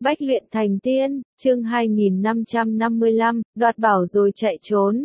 Bách luyện thành tiên, chương 2555, đoạt bảo rồi chạy trốn.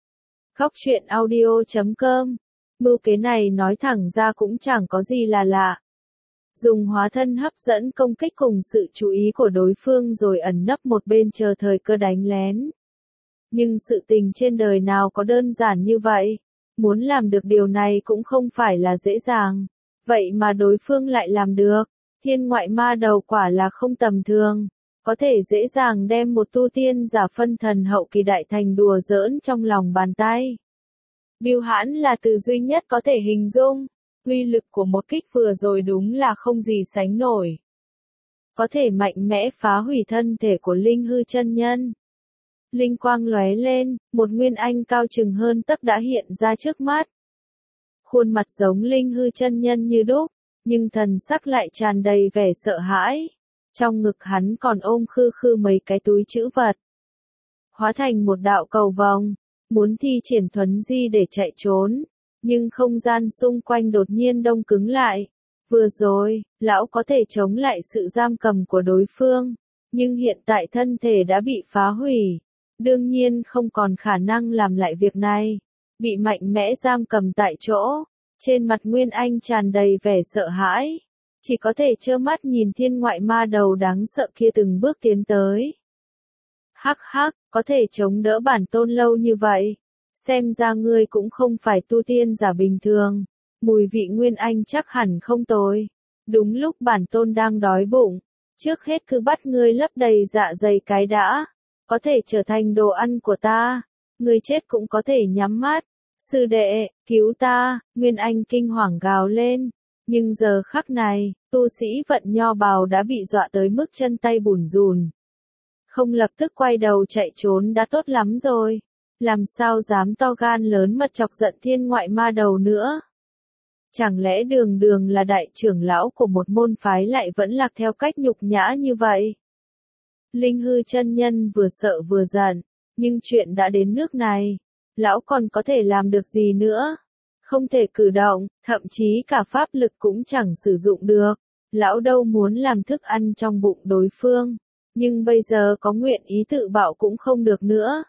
Góc truyện audio.com. Mưu kế này nói thẳng ra cũng chẳng có gì là lạ. Dùng hóa thân hấp dẫn công kích cùng sự chú ý của đối phương rồi ẩn nấp một bên chờ thời cơ đánh lén. Nhưng sự tình trên đời nào có đơn giản như vậy? Muốn làm được điều này cũng không phải là dễ dàng. Vậy mà đối phương lại làm được. Thiên ngoại ma đầu quả là không tầm thường, có thể dễ dàng đem một tu tiên giả phân thần hậu kỳ đại thành đùa giỡn trong lòng bàn tay. Bưu hãn là từ duy nhất có thể hình dung, uy lực của một kích vừa rồi đúng là không gì sánh nổi. Có thể mạnh mẽ phá hủy thân thể của Linh Hư chân nhân. Linh quang lóe lên, một nguyên anh cao chừng hơn tấc đã hiện ra trước mắt. Khuôn mặt giống Linh Hư chân nhân như đúc, nhưng thần sắc lại tràn đầy vẻ sợ hãi. Trong ngực hắn còn ôm khư khư mấy cái túi trữ vật. Hóa thành một đạo cầu vòng, muốn thi triển thuấn di để chạy trốn, nhưng không gian xung quanh đột nhiên đông cứng lại. Vừa rồi, lão có thể chống lại sự giam cầm của đối phương, nhưng hiện tại thân thể đã bị phá hủy. Đương nhiên không còn khả năng làm lại việc này. Bị mạnh mẽ giam cầm tại chỗ. Trên mặt Nguyên Anh tràn đầy vẻ sợ hãi, chỉ có thể trơ mắt nhìn thiên ngoại ma đầu đáng sợ kia từng bước tiến tới. Hắc hắc, có thể chống đỡ bản tôn lâu như vậy, xem ra ngươi cũng không phải tu tiên giả bình thường, mùi vị Nguyên Anh chắc hẳn không tồi. Đúng lúc bản tôn đang đói bụng, trước hết cứ bắt ngươi lấp đầy dạ dày cái đã, có thể trở thành đồ ăn của ta, ngươi chết cũng có thể nhắm mắt. Sư đệ, cứu ta, Nguyên Anh kinh hoàng gào lên. Nhưng giờ khắc này, tu sĩ vận nho bào đã bị dọa tới mức chân tay bủn rùn. Không lập tức quay đầu chạy trốn đã tốt lắm rồi. Làm sao dám to gan lớn mật chọc giận thiên ngoại ma đầu nữa. Chẳng lẽ đường đường là đại trưởng lão của một môn phái lại vẫn lạc theo cách nhục nhã như vậy? Linh Hư chân nhân vừa sợ vừa giận, nhưng chuyện đã đến nước này. Lão còn có thể làm được gì nữa? Không thể cử động, thậm chí cả pháp lực cũng chẳng sử dụng được. Lão đâu muốn làm thức ăn trong bụng đối phương. Nhưng bây giờ có nguyện ý tự bạo cũng không được nữa.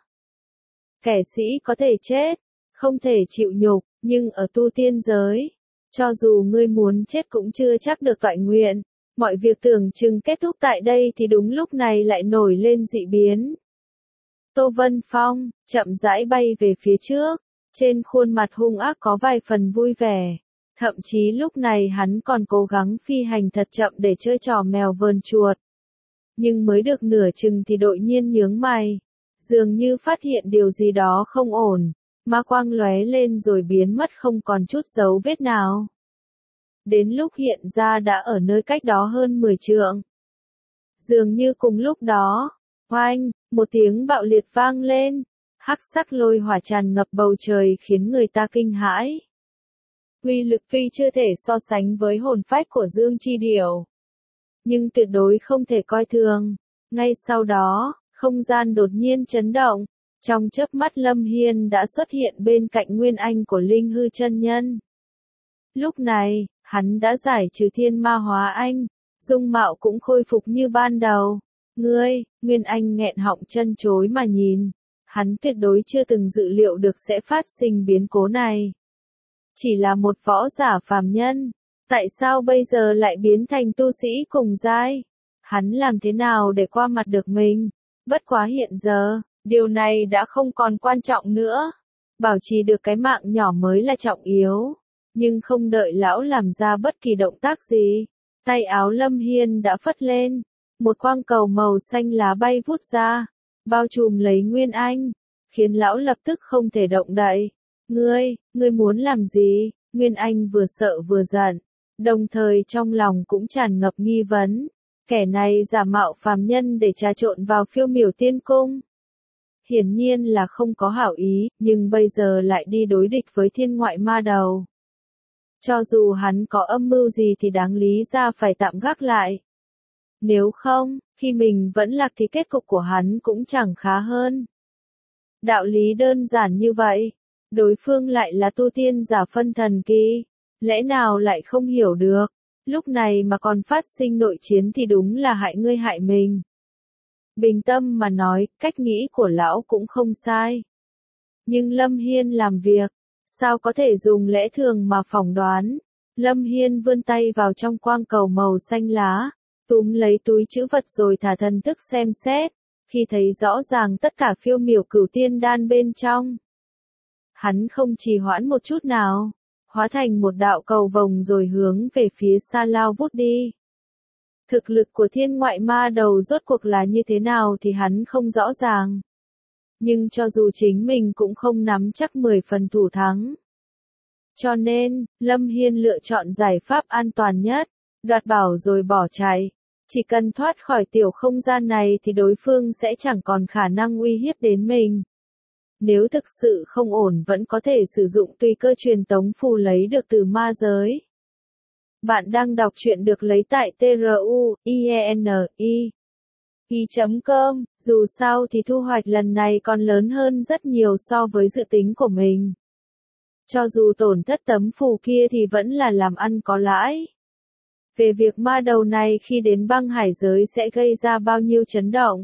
Kẻ sĩ có thể chết, không thể chịu nhục, nhưng ở tu tiên giới, cho dù ngươi muốn chết cũng chưa chắc được toại nguyện. Mọi việc tưởng chừng kết thúc tại đây thì đúng lúc này lại nổi lên dị biến. Tô Vân Phong, chậm rãi bay về phía trước, trên khuôn mặt hung ác có vài phần vui vẻ. Thậm chí lúc này hắn còn cố gắng phi hành thật chậm để chơi trò mèo vờn chuột. Nhưng mới được nửa chừng thì đột nhiên nhướng mày, dường như phát hiện điều gì đó không ổn, ma quang lóe lên rồi biến mất không còn chút dấu vết nào. Đến lúc hiện ra đã ở nơi cách đó hơn 10 trượng. Dường như cùng lúc đó, oanh, một tiếng bạo liệt vang lên, hắc sắc lôi hỏa tràn ngập bầu trời khiến người ta kinh hãi. Uy lực tuy chưa thể so sánh với hồn phách của Dương Chi Điểu, nhưng tuyệt đối không thể coi thường. Ngay sau đó, không gian đột nhiên chấn động, trong chớp mắt Lâm Hiên đã xuất hiện bên cạnh Nguyên Anh của Linh Hư chân nhân. Lúc này, hắn đã giải trừ thiên ma hóa anh, dung mạo cũng khôi phục như ban đầu. Ngươi, Nguyên Anh nghẹn họng chân chối mà nhìn. Hắn tuyệt đối chưa từng dự liệu được sẽ phát sinh biến cố này. Chỉ là một võ giả phàm nhân. Tại sao bây giờ lại biến thành tu sĩ cùng giai? Hắn làm thế nào để qua mặt được mình? Bất quá hiện giờ, điều này đã không còn quan trọng nữa. Bảo trì được cái mạng nhỏ mới là trọng yếu. Nhưng không đợi lão làm ra bất kỳ động tác gì. Tay áo Lâm Hiên đã phất lên. Một quang cầu màu xanh lá bay vút ra, bao trùm lấy Nguyên Anh, khiến lão lập tức không thể động đậy. Ngươi muốn làm gì? Nguyên Anh vừa sợ vừa giận, đồng thời trong lòng cũng tràn ngập nghi vấn. Kẻ này giả mạo phàm nhân để trà trộn vào Phiêu Miểu Tiên Cung. Hiển nhiên là không có hảo ý, nhưng bây giờ lại đi đối địch với thiên ngoại ma đầu. Cho dù hắn có âm mưu gì thì đáng lý ra phải tạm gác lại. Nếu không, khi mình vẫn lạc thì kết cục của hắn cũng chẳng khá hơn. Đạo lý đơn giản như vậy, đối phương lại là tu tiên giả phân thần kỳ, lẽ nào lại không hiểu được? Lúc này mà còn phát sinh nội chiến thì đúng là hại ngươi hại mình. Bình tâm mà nói, cách nghĩ của lão cũng không sai. Nhưng Lâm Hiên làm việc, sao có thể dùng lẽ thường mà phỏng đoán. Lâm Hiên vươn tay vào trong quang cầu màu xanh lá, túm lấy túi trữ vật rồi thả thần thức xem xét, khi thấy rõ ràng tất cả phiêu miểu cửu tiên đan bên trong. Hắn không trì hoãn một chút nào, hóa thành một đạo cầu vồng rồi hướng về phía xa lao vút đi. Thực lực của thiên ngoại ma đầu rốt cuộc là như thế nào thì hắn không rõ ràng. Nhưng cho dù chính mình cũng không nắm chắc 10 phần thủ thắng. Cho nên, Lâm Hiên lựa chọn giải pháp an toàn nhất, đoạt bảo rồi bỏ chạy. Chỉ cần thoát khỏi tiểu không gian này thì đối phương sẽ chẳng còn khả năng uy hiếp đến mình. Nếu thực sự không ổn vẫn có thể sử dụng tùy cơ truyền tống phù lấy được từ ma giới. Bạn đang đọc truyện được lấy tại truyenii.com, dù sao thì thu hoạch lần này còn lớn hơn rất nhiều so với dự tính của mình. Cho dù tổn thất tấm phù kia thì vẫn là làm ăn có lãi. Về việc ma đầu này khi đến băng hải giới sẽ gây ra bao nhiêu chấn động,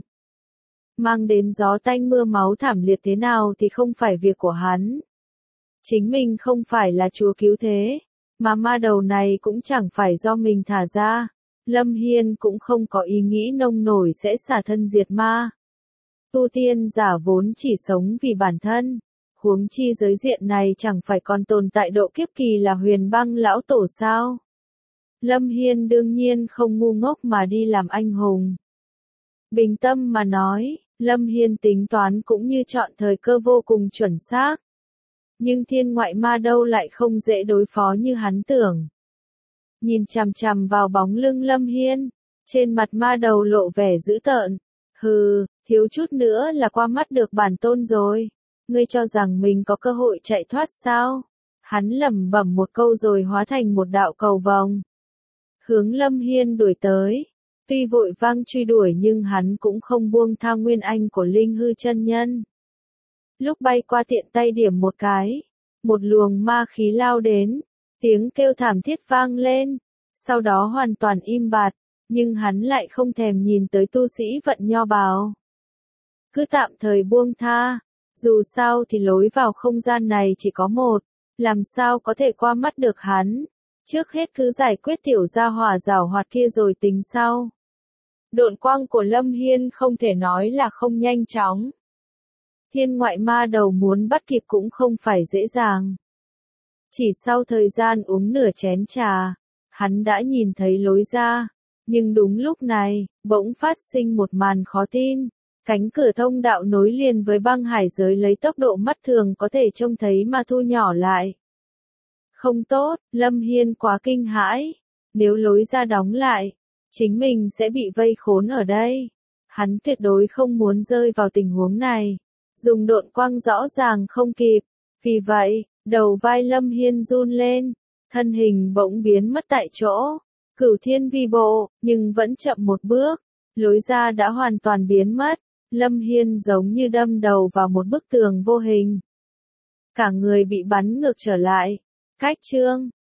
mang đến gió tanh mưa máu thảm liệt thế nào thì không phải việc của hắn. Chính mình không phải là chúa cứu thế, mà ma đầu này cũng chẳng phải do mình thả ra. Lâm Hiên cũng không có ý nghĩ nông nổi sẽ xả thân diệt ma. Tu tiên giả vốn chỉ sống vì bản thân, huống chi giới diện này chẳng phải còn tồn tại độ kiếp kỳ là huyền băng lão tổ sao. Lâm Hiên đương nhiên không ngu ngốc mà đi làm anh hùng. Bình tâm mà nói, Lâm Hiên tính toán cũng như chọn thời cơ vô cùng chuẩn xác. Nhưng thiên ngoại ma đâu lại không dễ đối phó như hắn tưởng. Nhìn chằm chằm vào bóng lưng Lâm Hiên, trên mặt ma đầu lộ vẻ dữ tợn. Hừ, thiếu chút nữa là qua mắt được bản tôn rồi. Ngươi cho rằng mình có cơ hội chạy thoát sao? Hắn lẩm bẩm một câu rồi hóa thành một đạo cầu vồng. Hướng Lâm Hiên đuổi tới. Tuy vội vang truy đuổi nhưng hắn cũng không buông tha nguyên anh của Linh Hư chân nhân. Lúc bay qua tiện tay điểm một cái, một luồng ma khí lao đến, tiếng kêu thảm thiết vang lên, sau đó hoàn toàn im bặt, nhưng hắn lại không thèm nhìn tới tu sĩ vận nho bào. Cứ tạm thời buông tha, dù sao thì lối vào không gian này chỉ có một, làm sao có thể qua mắt được hắn, trước hết cứ giải quyết tiểu gia hỏa giảo hoạt kia rồi tính sau. Độn quang của Lâm Hiên không thể nói là không nhanh chóng. Thiên ngoại ma đầu muốn bắt kịp cũng không phải dễ dàng. Chỉ sau thời gian uống nửa chén trà, hắn đã nhìn thấy lối ra. Nhưng đúng lúc này, bỗng phát sinh một màn khó tin. Cánh cửa thông đạo nối liền với băng hải giới lấy tốc độ mắt thường có thể trông thấy mà thu nhỏ lại. Không tốt, Lâm Hiên quá kinh hãi. Nếu lối ra đóng lại, chính mình sẽ bị vây khốn ở đây. Hắn tuyệt đối không muốn rơi vào tình huống này. Dùng độn quang rõ ràng không kịp. Vì vậy, đầu vai Lâm Hiên run lên. Thân hình bỗng biến mất tại chỗ. Cửu thiên vi bộ, nhưng vẫn chậm một bước. Lối ra đã hoàn toàn biến mất. Lâm Hiên giống như đâm đầu vào một bức tường vô hình. Cả người bị bắn ngược trở lại. Cách chương